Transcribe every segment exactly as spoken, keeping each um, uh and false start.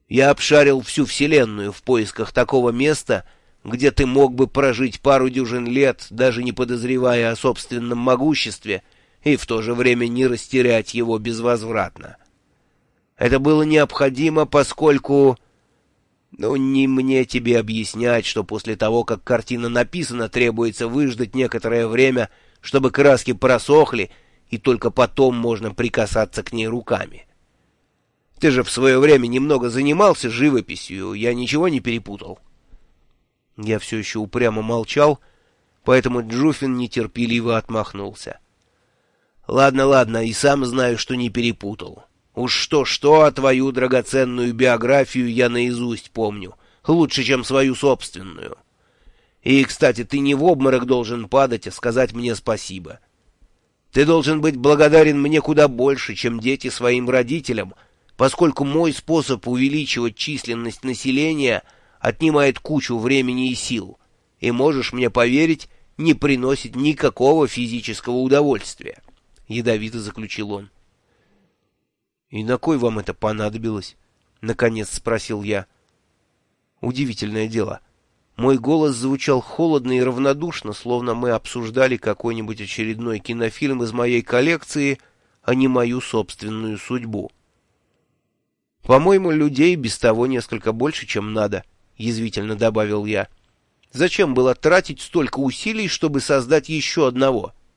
Я обшарил всю Вселенную в поисках такого места, где ты мог бы прожить пару дюжин лет, даже не подозревая о собственном могуществе, и в то же время не растерять его безвозвратно. Это было необходимо, поскольку... Ну, не мне тебе объяснять, что после того, как картина написана, требуется выждать некоторое время, чтобы краски просохли, и только потом можно прикасаться к ней руками. Ты же в свое время немного занимался живописью, я ничего не перепутал. Я все еще упрямо молчал, поэтому Джуфин нетерпеливо отмахнулся. Ладно, ладно, и сам знаю, что не перепутал. Уж что-что, а твою драгоценную биографию я наизусть помню, лучше, чем свою собственную. И, кстати, ты не в обморок должен падать, а сказать мне спасибо. Ты должен быть благодарен мне куда больше, чем дети своим родителям, поскольку мой способ увеличивать численность населения отнимает кучу времени и сил, и, можешь мне поверить, не приносит никакого физического удовольствия, — ядовито заключил он. — И на кой вам это понадобилось? — наконец спросил я. Удивительное дело. Мой голос звучал холодно и равнодушно, словно мы обсуждали какой-нибудь очередной кинофильм из моей коллекции, а не мою собственную судьбу. — По-моему, людей без того несколько больше, чем надо, — язвительно добавил я. — Зачем было тратить столько усилий, чтобы создать еще одного? —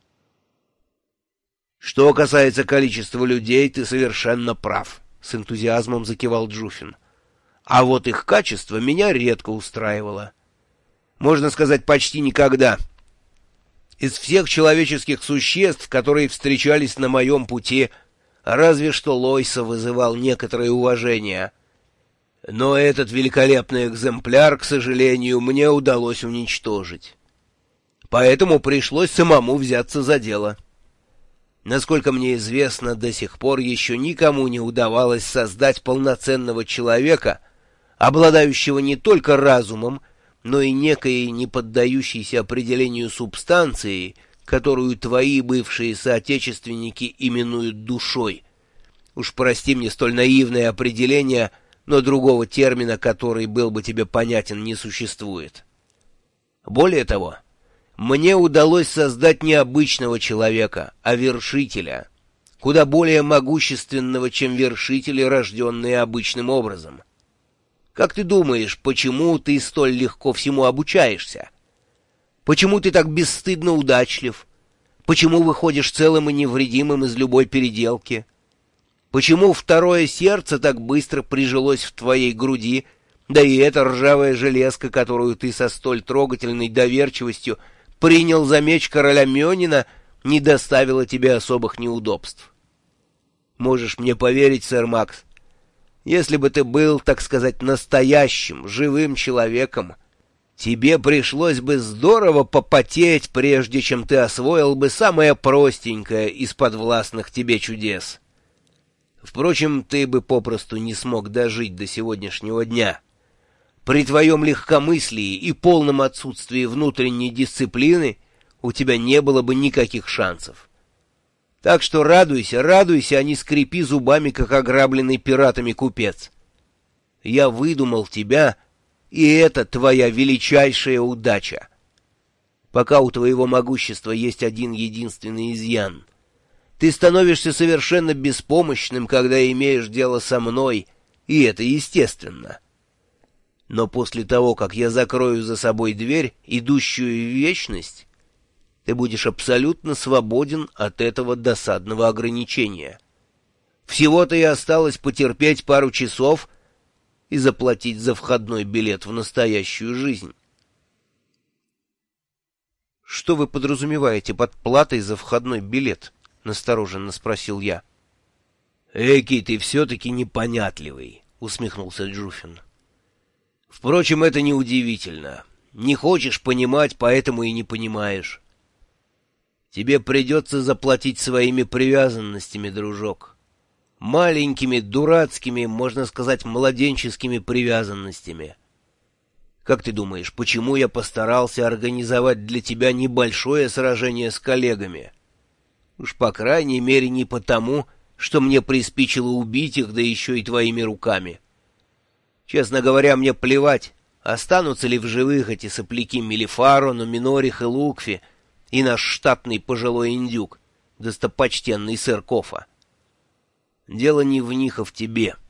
Что касается количества людей, ты совершенно прав, — с энтузиазмом закивал Джуфин. А вот их качество меня редко устраивало. Можно сказать, почти никогда. Из всех человеческих существ, которые встречались на моем пути, разве что Лойса вызывал некоторое уважение. Но этот великолепный экземпляр, к сожалению, мне удалось уничтожить. Поэтому пришлось самому взяться за дело. Насколько мне известно, до сих пор еще никому не удавалось создать полноценного человека, обладающего не только разумом, но и некой неподдающейся определению субстанцией, которую твои бывшие соотечественники именуют душой. Уж прости мне столь наивное определение, но другого термина, который был бы тебе понятен, не существует. Более того, мне удалось создать не обычного человека, а вершителя, куда более могущественного, чем вершители, рожденные обычным образом. Как ты думаешь, почему ты столь легко всему обучаешься? Почему ты так бесстыдно удачлив? Почему выходишь целым и невредимым из любой переделки? Почему второе сердце так быстро прижилось в твоей груди, да и эта ржавая железка, которую ты со столь трогательной доверчивостью принял за меч короля Мёнина, не доставила тебе особых неудобств? Можешь мне поверить, сэр Макс, если бы ты был, так сказать, настоящим, живым человеком, тебе пришлось бы здорово попотеть, прежде чем ты освоил бы самое простенькое из подвластных тебе чудес. Впрочем, ты бы попросту не смог дожить до сегодняшнего дня. При твоем легкомыслии и полном отсутствии внутренней дисциплины у тебя не было бы никаких шансов. Так что радуйся, радуйся, а не скрипи зубами, как ограбленный пиратами купец. Я выдумал тебя, и это твоя величайшая удача. Пока у твоего могущества есть один единственный изъян. Ты становишься совершенно беспомощным, когда имеешь дело со мной, и это естественно. Но после того, как я закрою за собой дверь, идущую в вечность, ты будешь абсолютно свободен от этого досадного ограничения. Всего-то и осталось потерпеть пару часов и заплатить за входной билет в настоящую жизнь. — Что вы подразумеваете под платой за входной билет? — настороженно спросил я. — Эки, ты все-таки непонятливый, — усмехнулся Джуфин. — Впрочем, это неудивительно. Не хочешь понимать, поэтому и не понимаешь. Тебе придется заплатить своими привязанностями, дружок. Маленькими, дурацкими, можно сказать, младенческими привязанностями. Как ты думаешь, почему я постарался организовать для тебя небольшое сражение с коллегами? Уж по крайней мере не потому, что мне приспичило убить их, да еще и твоими руками. Честно говоря, мне плевать, останутся ли в живых эти сопляки Мелифаро, Нуминорих и Лукфи, и наш штатный пожилой индюк, достопочтенный сэр Кофа. Дело не в них, а в тебе.